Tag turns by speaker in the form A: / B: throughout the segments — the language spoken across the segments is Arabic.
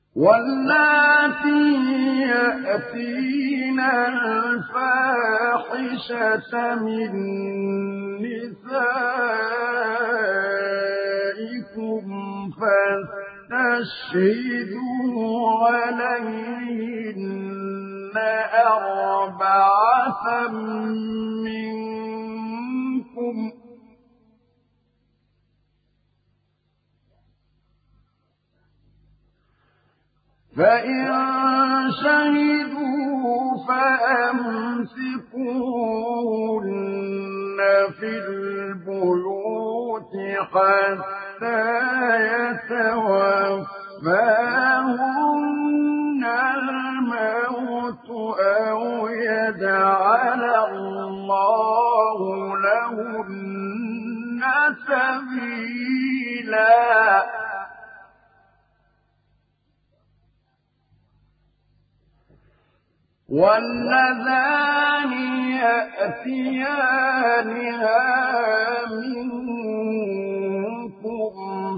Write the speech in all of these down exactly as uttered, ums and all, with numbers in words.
A: واللاتي يأتين الفاحشة من نسائكم فاستشهدوا عليهن أربعة منكم فإن شهدوا فأمسكوهن في البيوت حتى يتوفاهن الموت أو يجعل الله لهن سبيلا واللذان يأتيانها منكم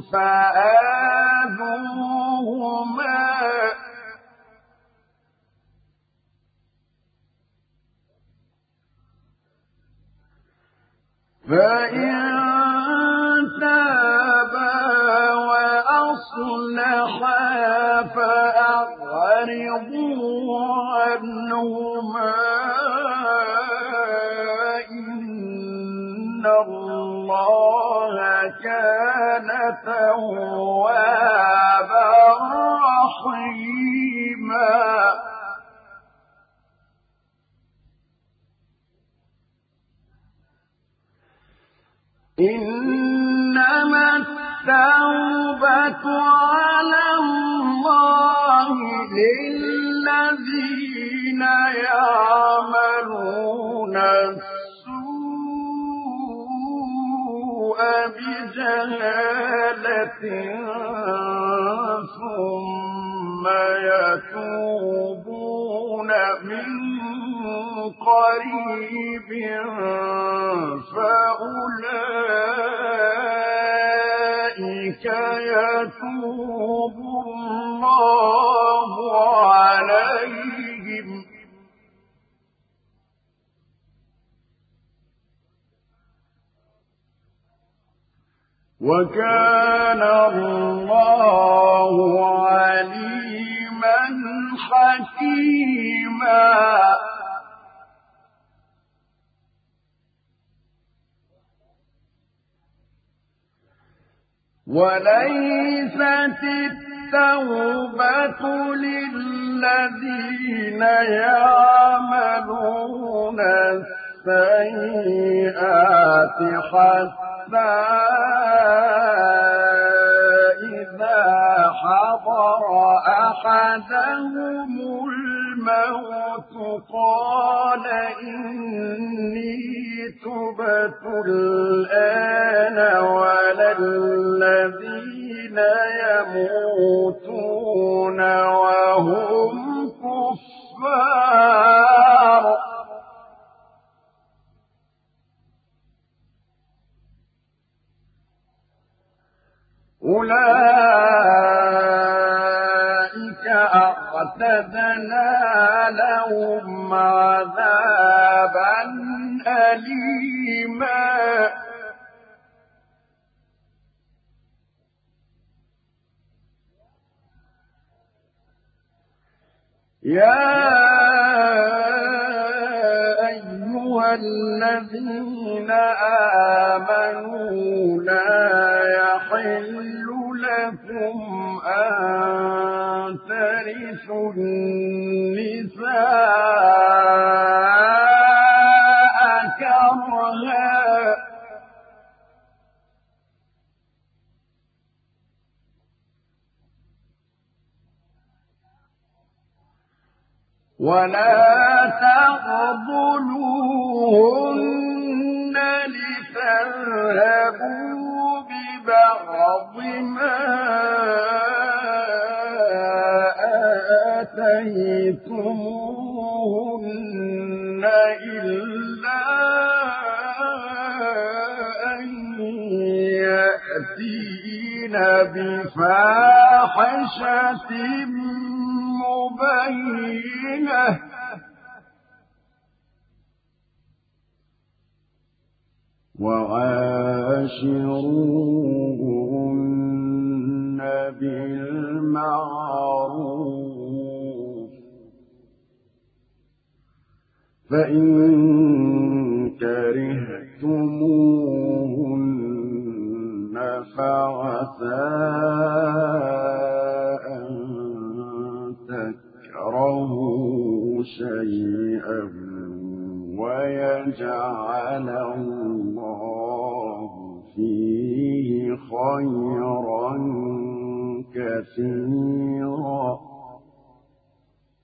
A: فآذوهما فإن تابا وأصلحا فأعرضوا عنهما إن الله كان توابا رحيما إنما التوبة على الله للذين يعملون السوء بجهالة ثم يتوبون من قريب فأولئك يتوب الله عليهم وكان الله عليما حكيما وليست التوبة للذين يعملون السيئات حتى إذا حضر أحدهم الموت قال إني تبت الآن ولا الذين يموتون وهم كفار أولئك أعتدنا لهم عذابا أليما يا أيها الذين آمنوا لا يحل لكم أن ترثوا النساء كرها ولا تقبلوهن لتذهبوا ببعض ما آتيتموهن إلا أن يأتين بفاحشة معيشة مبينة وعاشروهن بالمعروف فإن كرهتموهن فعسى أن تكرهوا شيئا ويجعل الله فيه خيرا كثيرا